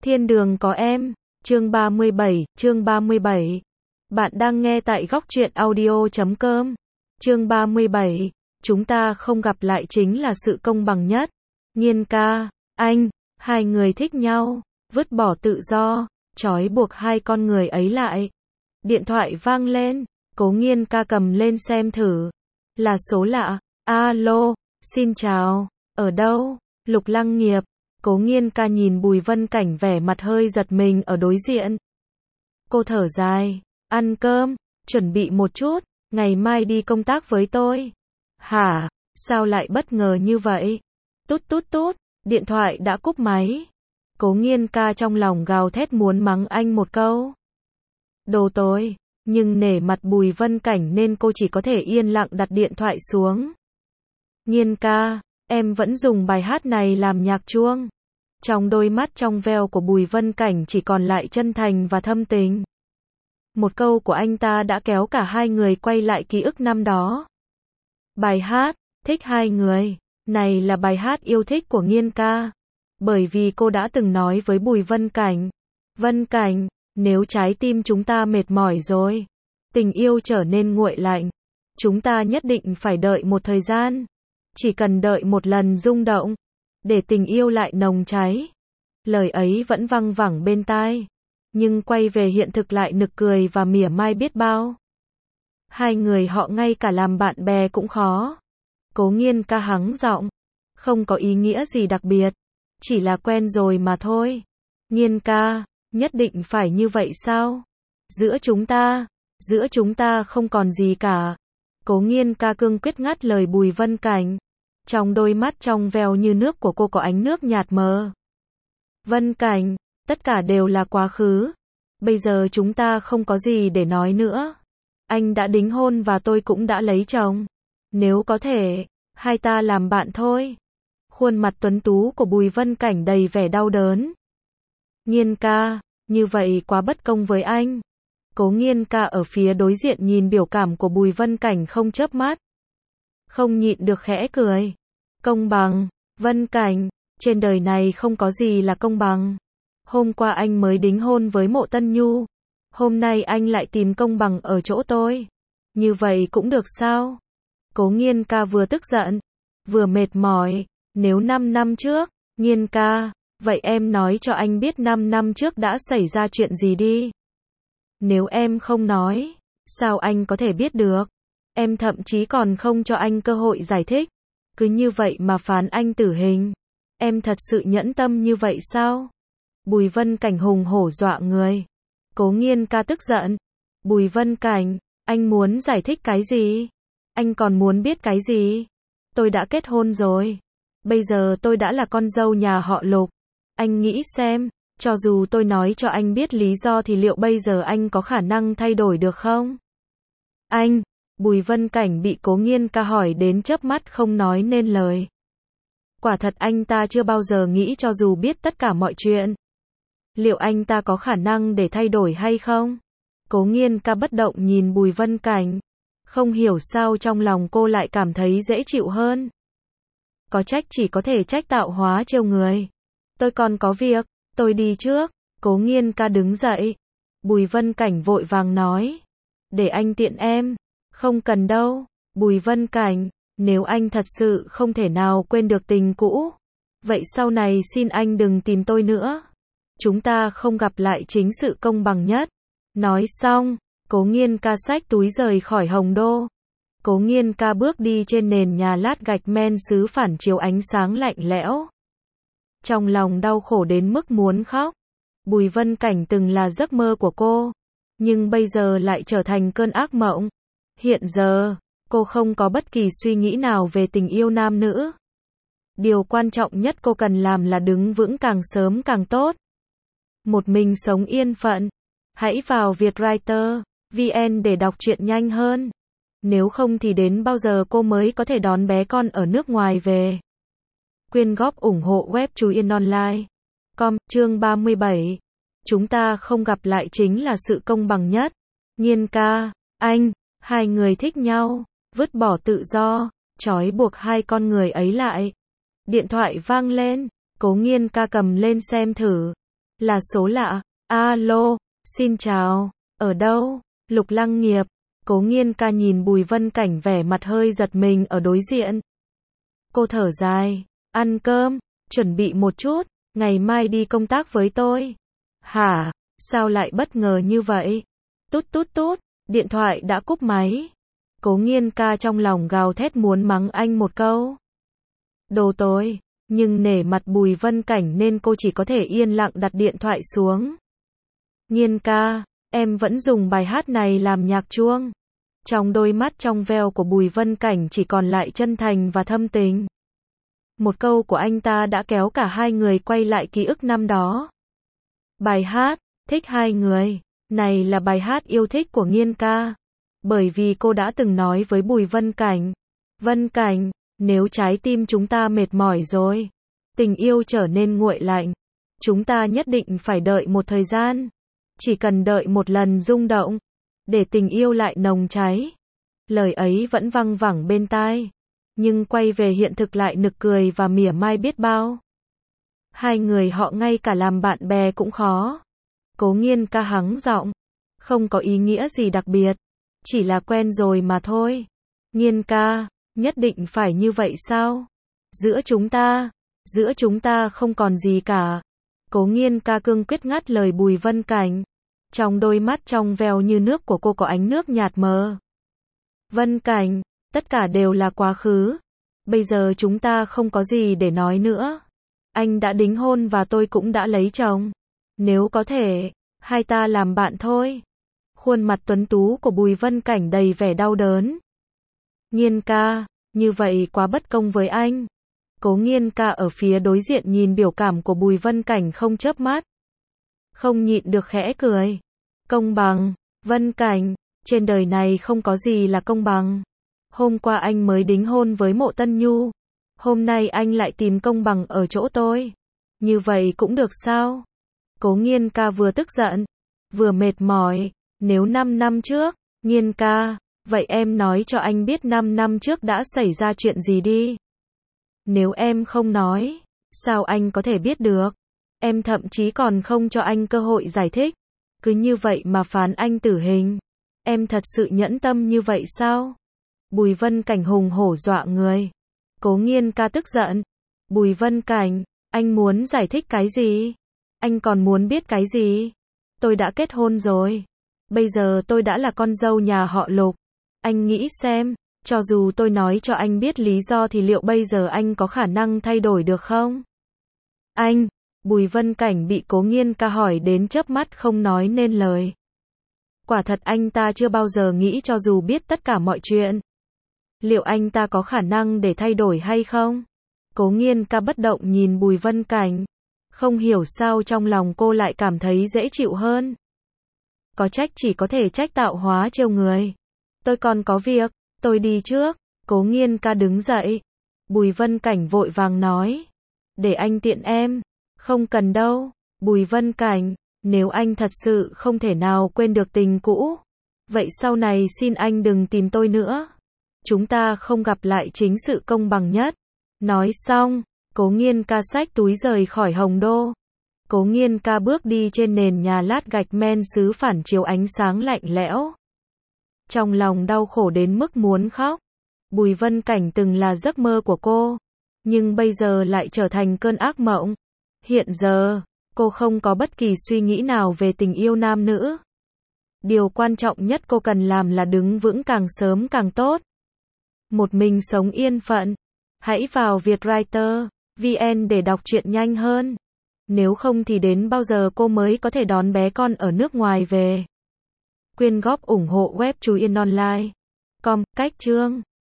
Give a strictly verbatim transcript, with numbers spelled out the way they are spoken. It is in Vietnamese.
Thiên đường có em, chương ba mươi bảy, chương ba mươi bảy. Bạn đang nghe tại góc truyện audio chấm com. Chương ba mươi bảy, chúng ta không gặp lại chính là sự công bằng nhất. Nhiên ca, anh, hai người thích nhau, vứt bỏ tự do, trói buộc hai con người ấy lại. Điện thoại vang lên, Cố Nghiên ca cầm lên xem thử. Là số lạ, alo, xin chào, ở đâu? Lục Lăng Nghiệp. Cố Nghiên ca nhìn Bùi Vân Cảnh vẻ mặt hơi giật mình ở đối diện. Cô thở dài, ăn cơm, chuẩn bị một chút, ngày mai đi công tác với tôi. Hả, sao lại bất ngờ như vậy? Tút tút tút, điện thoại đã cúp máy. Cố Nghiên ca trong lòng gào thét muốn mắng anh một câu. Đồ tối, nhưng nể mặt Bùi Vân Cảnh nên cô chỉ có thể yên lặng đặt điện thoại xuống. Nghiên ca, em vẫn dùng bài hát này làm nhạc chuông. Trong đôi mắt trong veo của Bùi Vân Cảnh chỉ còn lại chân thành và thâm tình. Một câu của anh ta đã kéo cả hai người quay lại ký ức năm đó. Bài hát, thích hai người, này là bài hát yêu thích của Nghiên ca. Bởi vì cô đã từng nói với Bùi Vân Cảnh. Vân Cảnh, nếu trái tim chúng ta mệt mỏi rồi, tình yêu trở nên nguội lạnh, chúng ta nhất định phải đợi một thời gian. Chỉ cần đợi một lần rung động, để tình yêu lại nồng cháy. Lời ấy vẫn văng vẳng bên tai, nhưng quay về hiện thực lại nực cười và mỉa mai biết bao. Hai người họ ngay cả làm bạn bè cũng khó. Cố Nghiên ca hắng giọng, không có ý nghĩa gì đặc biệt, chỉ là quen rồi mà thôi. Nghiên ca, nhất định phải như vậy sao? Giữa chúng ta, giữa chúng ta không còn gì cả. Cố Nghiên ca cương quyết ngắt lời Bùi Vân Cảnh. Trong đôi mắt trong veo như nước của cô có ánh nước nhạt mờ. Vân Cảnh, tất cả đều là quá khứ. Bây giờ chúng ta không có gì để nói nữa. Anh đã đính hôn và tôi cũng đã lấy chồng. Nếu có thể, hai ta làm bạn thôi. Khuôn mặt tuấn tú của Bùi Vân Cảnh đầy vẻ đau đớn. Nghiên ca, như vậy quá bất công với anh. Cố Nghiên ca ở phía đối diện nhìn biểu cảm của Bùi Vân Cảnh không chớp mắt. Không nhịn được khẽ cười. Công bằng, Vân Cảnh, trên đời này không có gì là công bằng. Hôm qua anh mới đính hôn với Mộ Tân Nhu. Hôm nay anh lại tìm công bằng ở chỗ tôi. Như vậy cũng được sao? Cố Nghiên ca vừa tức giận, vừa mệt mỏi. Nếu năm năm trước, Nghiên ca, vậy em nói cho anh biết năm năm trước đã xảy ra chuyện gì đi. Nếu em không nói, sao anh có thể biết được? Em thậm chí còn không cho anh cơ hội giải thích. Cứ như vậy mà phán anh tử hình. Em thật sự nhẫn tâm như vậy sao? Bùi Vân Cảnh hùng hổ dọa người. Cố Nghiên ca tức giận. Bùi Vân Cảnh, anh muốn giải thích cái gì? Anh còn muốn biết cái gì? Tôi đã kết hôn rồi. Bây giờ tôi đã là con dâu nhà họ Lục. Anh nghĩ xem, cho dù tôi nói cho anh biết lý do thì liệu bây giờ anh có khả năng thay đổi được không? Anh, Bùi Vân Cảnh bị Cố Nghiên ca hỏi đến chớp mắt không nói nên lời. Quả thật anh ta chưa bao giờ nghĩ cho dù biết tất cả mọi chuyện. Liệu anh ta có khả năng để thay đổi hay không? Cố Nghiên ca bất động nhìn Bùi Vân Cảnh. Không hiểu sao trong lòng cô lại cảm thấy dễ chịu hơn. Có trách chỉ có thể trách tạo hóa trêu người. Tôi còn có việc, tôi đi trước. Cố Nghiên ca đứng dậy. Bùi Vân Cảnh vội vàng nói. Để anh tiện em. Không cần đâu. Bùi Vân Cảnh, nếu anh thật sự không thể nào quên được tình cũ, vậy sau này xin anh đừng tìm tôi nữa. Chúng ta không gặp lại chính sự công bằng nhất. Nói xong, Cố Nghiên ca xách túi rời khỏi Hồng Đô. Cố Nghiên ca bước đi trên nền nhà lát gạch men sứ phản chiếu ánh sáng lạnh lẽo. Trong lòng đau khổ đến mức muốn khóc. Bùi Vân Cảnh từng là giấc mơ của cô, nhưng bây giờ lại trở thành cơn ác mộng. Hiện giờ, cô không có bất kỳ suy nghĩ nào về tình yêu nam nữ. Điều quan trọng nhất cô cần làm là đứng vững càng sớm càng tốt. Một mình sống yên phận. Hãy vào Vietwriter chấm vn để đọc truyện nhanh hơn. Nếu không thì đến bao giờ cô mới có thể đón bé con ở nước ngoài về. Quyên góp ủng hộ web Chú Yên Online. Com, chương ba mươi bảy. Chúng ta không gặp lại chính là sự công bằng nhất. Nghiên ca, anh, hai người thích nhau, vứt bỏ tự do, trói buộc hai con người ấy lại. Điện thoại vang lên, Cố Nghiên ca cầm lên xem thử. Là số lạ. Alo, xin chào. Ở đâu? Lục Lăng Nghiệp. Cố Nghiên Ca nhìn Bùi Vân Cảnh vẻ mặt hơi giật mình ở đối diện. Cô thở dài. Ăn cơm, chuẩn bị một chút, ngày mai đi công tác với tôi. Hả? Sao lại bất ngờ như vậy? Tút tút tút, điện thoại đã cúp máy. Cố Nghiên Ca trong lòng gào thét muốn mắng anh một câu. Đồ tồi, nhưng nể mặt Bùi Vân Cảnh nên cô chỉ có thể yên lặng đặt điện thoại xuống. Nghiên Ca, em vẫn dùng bài hát này làm nhạc chuông. Trong đôi mắt trong veo của Bùi Vân Cảnh chỉ còn lại chân thành và thâm tình. Một câu của anh ta đã kéo cả hai người quay lại ký ức năm đó. Bài hát, thích hai người, này là bài hát yêu thích của Nghiên Ca. Bởi vì cô đã từng nói với Bùi Vân Cảnh. Vân Cảnh, nếu trái tim chúng ta mệt mỏi rồi, tình yêu trở nên nguội lạnh, chúng ta nhất định phải đợi một thời gian. Chỉ cần đợi một lần rung động, để tình yêu lại nồng cháy. Lời ấy vẫn văng vẳng bên tai, nhưng quay về hiện thực lại nực cười và mỉa mai biết bao. Hai người họ ngay cả làm bạn bè cũng khó. Cố Nghiên Ca hắng giọng. Không có ý nghĩa gì đặc biệt, chỉ là quen rồi mà thôi. Nghiên Ca, nhất định phải như vậy sao? Giữa chúng ta, giữa chúng ta không còn gì cả. Cố Nghiên Ca cương quyết ngắt lời Bùi Vân Cảnh. Trong đôi mắt trong veo như nước của cô có ánh nước nhạt mờ. Vân Cảnh, tất cả đều là quá khứ. Bây giờ chúng ta không có gì để nói nữa. Anh đã đính hôn và tôi cũng đã lấy chồng. Nếu có thể, hai ta làm bạn thôi. Khuôn mặt tuấn tú của Bùi Vân Cảnh đầy vẻ đau đớn. Nghiên Ca, như vậy quá bất công với anh. Cố Nghiên Ca ở phía đối diện nhìn biểu cảm của Bùi Vân Cảnh không chớp mắt. Không nhịn được khẽ cười. Công bằng, Vân Cảnh, trên đời này không có gì là công bằng. Hôm qua anh mới đính hôn với Mộ Tân Nhu. Hôm nay anh lại tìm công bằng ở chỗ tôi. Như vậy cũng được sao? Cố Nghiên Ca vừa tức giận, vừa mệt mỏi. Nếu năm năm trước, Nghiên Ca, vậy em nói cho anh biết năm năm trước đã xảy ra chuyện gì đi. Nếu em không nói, sao anh có thể biết được? Em thậm chí còn không cho anh cơ hội giải thích. Cứ như vậy mà phán anh tử hình. Em thật sự nhẫn tâm như vậy sao? Bùi Vân Cảnh hùng hổ dọa người. Cố Nghiên Ca tức giận. Bùi Vân Cảnh, anh muốn giải thích cái gì? Anh còn muốn biết cái gì? Tôi đã kết hôn rồi. Bây giờ tôi đã là con dâu nhà họ Lục. Anh nghĩ xem, cho dù tôi nói cho anh biết lý do thì liệu bây giờ anh có khả năng thay đổi được không? Anh, Bùi Vân Cảnh bị Cố Nghiên Ca hỏi đến chớp mắt không nói nên lời. Quả thật anh ta chưa bao giờ nghĩ cho dù biết tất cả mọi chuyện. Liệu anh ta có khả năng để thay đổi hay không? Cố Nghiên Ca bất động nhìn Bùi Vân Cảnh. Không hiểu sao trong lòng cô lại cảm thấy dễ chịu hơn. Có trách chỉ có thể trách tạo hóa trêu người. Tôi còn có việc, tôi đi trước. Cố Nghiên Ca đứng dậy. Bùi Vân Cảnh vội vàng nói. Để anh tiện em. Không cần đâu. Bùi Vân Cảnh, nếu anh thật sự không thể nào quên được tình cũ, vậy sau này xin anh đừng tìm tôi nữa. Chúng ta không gặp lại chính sự công bằng nhất. Nói xong, Cố Nghiên Ca xách túi rời khỏi Hồng Đô. Cố Nghiên Ca bước đi trên nền nhà lát gạch men sứ phản chiếu ánh sáng lạnh lẽo. Trong lòng đau khổ đến mức muốn khóc. Bùi Vân Cảnh từng là giấc mơ của cô, nhưng bây giờ lại trở thành cơn ác mộng. Hiện giờ, cô không có bất kỳ suy nghĩ nào về tình yêu nam nữ. Điều quan trọng nhất cô cần làm là đứng vững càng sớm càng tốt. Một mình sống yên phận. Hãy vào Vietwriter chấm vn để đọc truyện nhanh hơn. Nếu không thì đến bao giờ cô mới có thể đón bé con ở nước ngoài về. Quyên góp ủng hộ web Chú Yên Online. Com, cách chương.